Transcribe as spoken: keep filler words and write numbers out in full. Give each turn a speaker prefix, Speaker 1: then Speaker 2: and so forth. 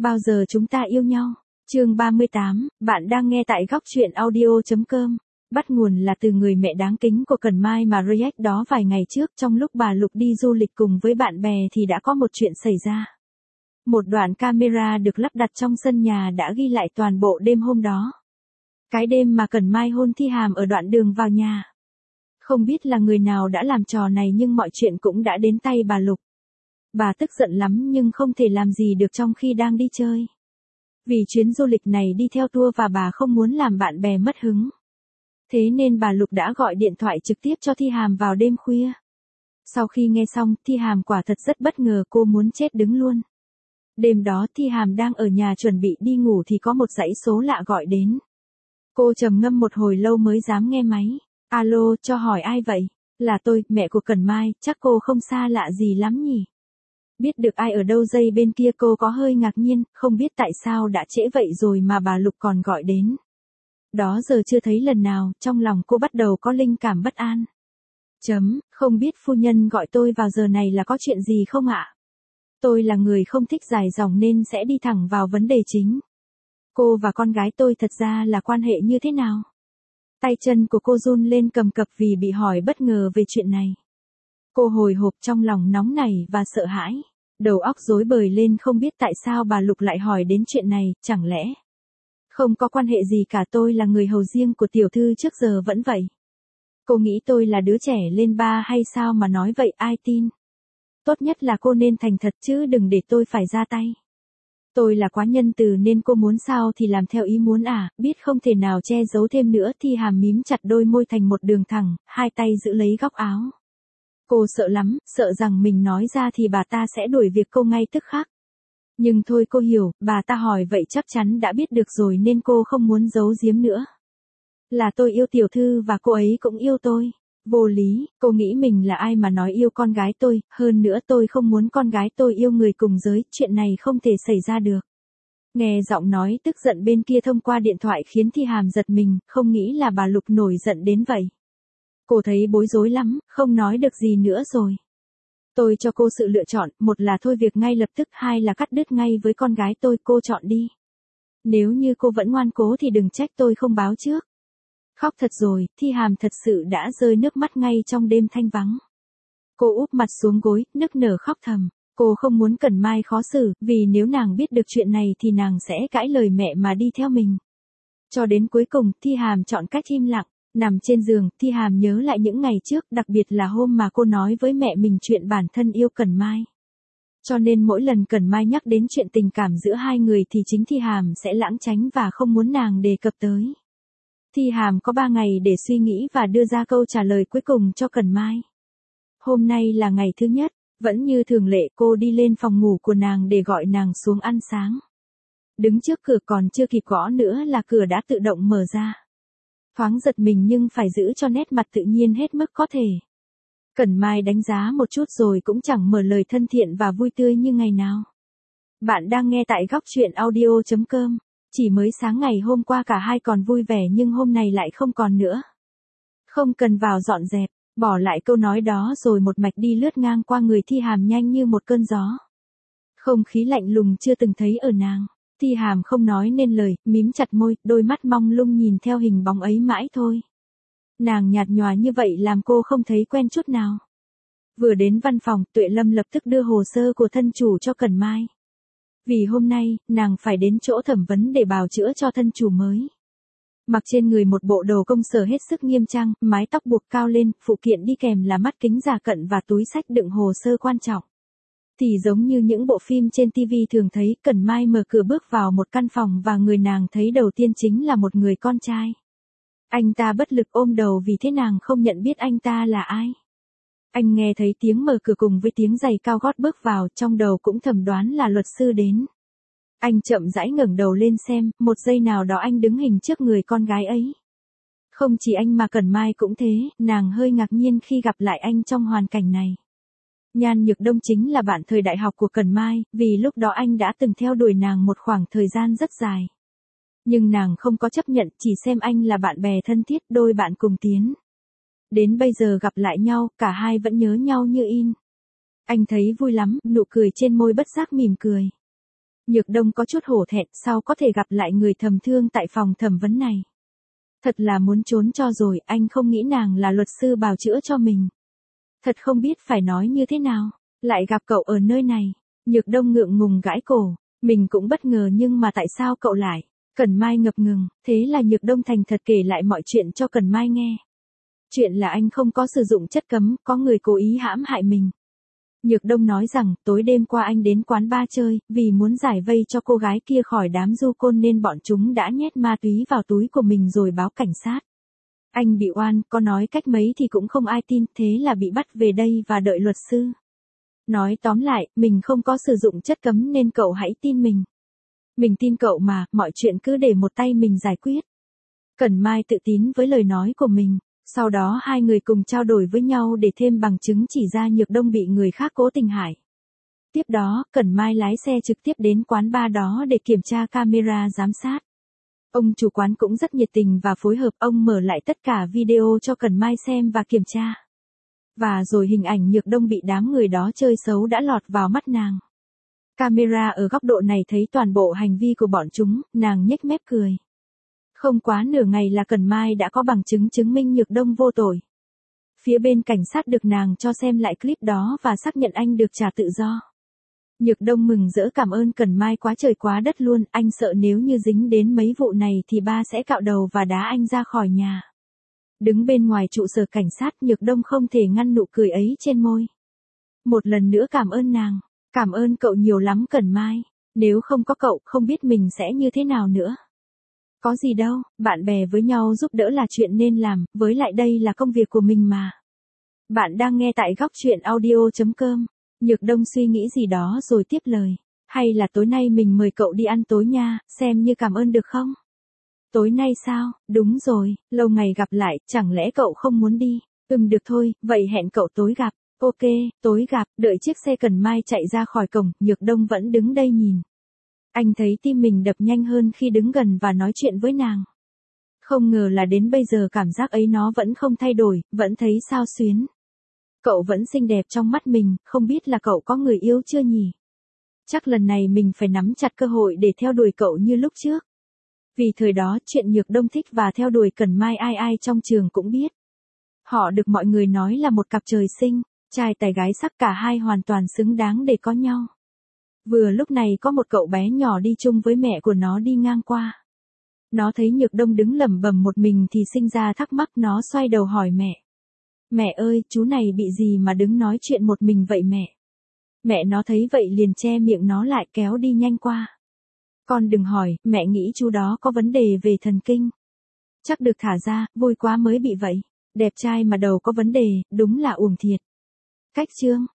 Speaker 1: Bao giờ chúng ta yêu nhau? Chương ba mươi tám, bạn đang nghe tại góc truyện audio chấm com. Bắt nguồn là từ người mẹ đáng kính của Cần Mai mà react đó vài ngày trước, trong lúc bà Lục đi du lịch cùng với bạn bè thì đã có một chuyện xảy ra. Một đoạn camera được lắp đặt trong sân nhà đã ghi lại toàn bộ đêm hôm đó. Cái đêm mà Cần Mai hôn Thi Hàm ở đoạn đường vào nhà. Không biết là người nào đã làm trò này nhưng mọi chuyện cũng đã đến tay bà Lục. Bà tức giận lắm nhưng không thể làm gì được trong khi đang đi chơi. Vì chuyến du lịch này đi theo tour và bà không muốn làm bạn bè mất hứng. Thế nên bà Lục đã gọi điện thoại trực tiếp cho Thi Hàm vào đêm khuya. Sau khi nghe xong, Thi Hàm quả thật rất bất ngờ, cô muốn chết đứng luôn. Đêm đó Thi Hàm đang ở nhà chuẩn bị đi ngủ thì có một dãy số lạ gọi đến. Cô trầm ngâm một hồi lâu mới dám nghe máy. Alo, cho hỏi ai vậy? Là tôi, mẹ của Cần Mai, chắc cô không xa lạ gì lắm nhỉ? Biết được ai ở đâu dây bên kia cô có hơi ngạc nhiên, không biết tại sao đã trễ vậy rồi mà bà Lục còn gọi đến. Đó giờ chưa thấy lần nào, trong lòng cô bắt đầu có linh cảm bất an. Chấm, không biết phu nhân gọi tôi vào giờ này là có chuyện gì không ạ? Tôi là người không thích dài dòng nên sẽ đi thẳng vào vấn đề chính. Cô và con gái tôi thật ra là quan hệ như thế nào? Tay chân của cô run lên cầm cập vì bị hỏi bất ngờ về chuyện này. Cô hồi hộp trong lòng nóng nảy và sợ hãi. Đầu óc rối bời lên không biết tại sao bà Lục lại hỏi đến chuyện này, chẳng lẽ? Không có quan hệ gì cả, tôi là người hầu riêng của tiểu thư trước giờ vẫn vậy. Cô nghĩ tôi là đứa trẻ lên ba hay sao mà nói vậy, ai tin? Tốt nhất là cô nên thành thật chứ đừng để tôi phải ra tay. Tôi là quá nhân từ nên cô muốn sao thì làm theo ý muốn à, biết không thể nào che giấu thêm nữa. Thi Hàm mím chặt đôi môi thành một đường thẳng, hai tay giữ lấy góc áo. Cô sợ lắm, sợ rằng mình nói ra thì bà ta sẽ đuổi việc cô ngay tức khắc. Nhưng thôi cô hiểu, bà ta hỏi vậy chắc chắn đã biết được rồi nên cô không muốn giấu giếm nữa. Là tôi yêu tiểu thư và cô ấy cũng yêu tôi. Vô lý, cô nghĩ mình là ai mà nói yêu con gái tôi, hơn nữa tôi không muốn con gái tôi yêu người cùng giới, chuyện này không thể xảy ra được. Nghe giọng nói tức giận bên kia thông qua điện thoại khiến Thi Hàm giật mình, không nghĩ là bà Lục nổi giận đến vậy. Cô thấy bối rối lắm, không nói được gì nữa rồi. Tôi cho cô sự lựa chọn, một là thôi việc ngay lập tức, hai là cắt đứt ngay với con gái tôi, cô chọn đi. Nếu như cô vẫn ngoan cố thì đừng trách tôi không báo trước. Khóc thật rồi, Thi Hàm thật sự đã rơi nước mắt ngay trong đêm thanh vắng. Cô úp mặt xuống gối, nức nở khóc thầm. Cô không muốn Cần Mai khó xử, vì nếu nàng biết được chuyện này thì nàng sẽ cãi lời mẹ mà đi theo mình. Cho đến cuối cùng, Thi Hàm chọn cách im lặng. Nằm trên giường, Thi Hàm nhớ lại những ngày trước, đặc biệt là hôm mà cô nói với mẹ mình chuyện bản thân yêu Cần Mai. Cho nên mỗi lần Cần Mai nhắc đến chuyện tình cảm giữa hai người thì chính Thi Hàm sẽ lảng tránh và không muốn nàng đề cập tới. Thi Hàm có ba ngày để suy nghĩ và đưa ra câu trả lời cuối cùng cho Cần Mai. Hôm nay là ngày thứ nhất, vẫn như thường lệ cô đi lên phòng ngủ của nàng để gọi nàng xuống ăn sáng. Đứng trước cửa còn chưa kịp gõ nữa là cửa đã tự động mở ra. Thoáng giật mình nhưng phải giữ cho nét mặt tự nhiên hết mức có thể. Cần Mai đánh giá một chút rồi cũng chẳng mở lời thân thiện và vui tươi như ngày nào. Bạn đang nghe tại góc truyện audio chấm com. Chỉ mới sáng ngày hôm qua cả hai còn vui vẻ nhưng hôm nay lại không còn nữa. Không cần vào dọn dẹp, bỏ lại câu nói đó rồi một mạch đi lướt ngang qua người Thi Hàm nhanh như một cơn gió. Không khí lạnh lùng chưa từng thấy ở nàng. Thi Hàm không nói nên lời, mím chặt môi, đôi mắt mong lung nhìn theo hình bóng ấy mãi thôi. Nàng nhạt nhòa như vậy làm cô không thấy quen chút nào. Vừa đến văn phòng, Tuệ Lâm lập tức đưa hồ sơ của thân chủ cho Cần Mai. Vì hôm nay, nàng phải đến chỗ thẩm vấn để bào chữa cho thân chủ mới. Mặc trên người một bộ đồ công sở hết sức nghiêm trang, mái tóc buộc cao lên, phụ kiện đi kèm là mắt kính già cận và túi xách đựng hồ sơ quan trọng. Thì giống như những bộ phim trên ti vi thường thấy, Cần Mai mở cửa bước vào một căn phòng và người nàng thấy đầu tiên chính là một người con trai. Anh ta bất lực ôm đầu vì thế nàng không nhận biết anh ta là ai. Anh nghe thấy tiếng mở cửa cùng với tiếng giày cao gót bước vào, trong đầu cũng thầm đoán là luật sư đến. Anh chậm rãi ngẩng đầu lên xem, một giây nào đó anh đứng hình trước người con gái ấy. Không chỉ anh mà Cần Mai cũng thế, nàng hơi ngạc nhiên khi gặp lại anh trong hoàn cảnh này. Nhan Nhược Đông chính là bạn thời đại học của Cần Mai, vì lúc đó anh đã từng theo đuổi nàng một khoảng thời gian rất dài. Nhưng nàng không có chấp nhận, chỉ xem anh là bạn bè thân thiết, đôi bạn cùng tiến. Đến bây giờ gặp lại nhau, cả hai vẫn nhớ nhau như in. Anh thấy vui lắm, nụ cười trên môi bất giác mỉm cười. Nhược Đông có chút hổ thẹn, sao có thể gặp lại người thầm thương tại phòng thẩm vấn này. Thật là muốn trốn cho rồi, anh không nghĩ nàng là luật sư bào chữa cho mình. Thật không biết phải nói như thế nào, lại gặp cậu ở nơi này. Nhược Đông ngượng ngùng gãi cổ, mình cũng bất ngờ nhưng mà tại sao cậu lại? Cẩn Mai ngập ngừng, thế là Nhược Đông thành thật kể lại mọi chuyện cho Cẩn Mai nghe. Chuyện là anh không có sử dụng chất cấm, có người cố ý hãm hại mình. Nhược Đông nói rằng, tối đêm qua anh đến quán bar chơi, vì muốn giải vây cho cô gái kia khỏi đám du côn nên bọn chúng đã nhét ma túy vào túi của mình rồi báo cảnh sát. Anh bị oan, có nói cách mấy thì cũng không ai tin, thế là bị bắt về đây và đợi luật sư. Nói tóm lại, mình không có sử dụng chất cấm nên cậu hãy tin mình. Mình tin cậu mà, mọi chuyện cứ để một tay mình giải quyết. Cẩn Mai tự tín với lời nói của mình. Sau đó hai người cùng trao đổi với nhau để thêm bằng chứng chỉ ra Nhược Đông bị người khác cố tình hại. Tiếp đó, Cẩn Mai lái xe trực tiếp đến quán bar đó để kiểm tra camera giám sát. Ông chủ quán cũng rất nhiệt tình và phối hợp, ông mở lại tất cả video cho Cẩn Mai xem và kiểm tra. Và rồi hình ảnh Nhược Đông bị đám người đó chơi xấu đã lọt vào mắt nàng. Camera ở góc độ này thấy toàn bộ hành vi của bọn chúng, nàng nhếch mép cười. Không quá nửa ngày là Cẩn Mai đã có bằng chứng chứng minh Nhược Đông vô tội. Phía bên cảnh sát được nàng cho xem lại clip đó và xác nhận anh được trả tự do. Nhược Đông mừng rỡ cảm ơn Cẩn Mai quá trời quá đất luôn, anh sợ nếu như dính đến mấy vụ này thì ba sẽ cạo đầu và đá anh ra khỏi nhà. Đứng bên ngoài trụ sở cảnh sát, Nhược Đông không thể ngăn nụ cười ấy trên môi. Một lần nữa cảm ơn nàng, cảm ơn cậu nhiều lắm Cẩn Mai, nếu không có cậu không biết mình sẽ như thế nào nữa. Có gì đâu, bạn bè với nhau giúp đỡ là chuyện nên làm, với lại đây là công việc của mình mà. Bạn đang nghe tại góc chuyện audio chấm com. Nhược Đông suy nghĩ gì đó rồi tiếp lời. Hay là tối nay mình mời cậu đi ăn tối nha, xem như cảm ơn được không? Tối nay sao? Đúng rồi, lâu ngày gặp lại, chẳng lẽ cậu không muốn đi? Ừm được thôi, vậy hẹn cậu tối gặp. Ok, tối gặp, đợi chiếc xe Cẩn Mai chạy ra khỏi cổng, Nhược Đông vẫn đứng đây nhìn. Anh thấy tim mình đập nhanh hơn khi đứng gần và nói chuyện với nàng. Không ngờ là đến bây giờ cảm giác ấy nó vẫn không thay đổi, vẫn thấy xao xuyến. Cậu vẫn xinh đẹp trong mắt mình, không biết là cậu có người yêu chưa nhỉ? Chắc lần này mình phải nắm chặt cơ hội để theo đuổi cậu như lúc trước. Vì thời đó chuyện Nhược Đông thích và theo đuổi Cẩn Mai ai ai trong trường cũng biết. Họ được mọi người nói là một cặp trời sinh, trai tài gái sắc, cả hai hoàn toàn xứng đáng để có nhau. Vừa lúc này có một cậu bé nhỏ đi chung với mẹ của nó đi ngang qua. Nó thấy Nhược Đông đứng lẩm bẩm một mình thì sinh ra thắc mắc, nó xoay đầu hỏi mẹ. Mẹ ơi, chú này bị gì mà đứng nói chuyện một mình vậy mẹ? Mẹ nó thấy vậy liền che miệng nó lại kéo đi nhanh qua. Con đừng hỏi, mẹ nghĩ chú đó có vấn đề về thần kinh. Chắc được thả ra, vui quá mới bị vậy. Đẹp trai mà đầu có vấn đề, đúng là uổng thiệt. Cách chương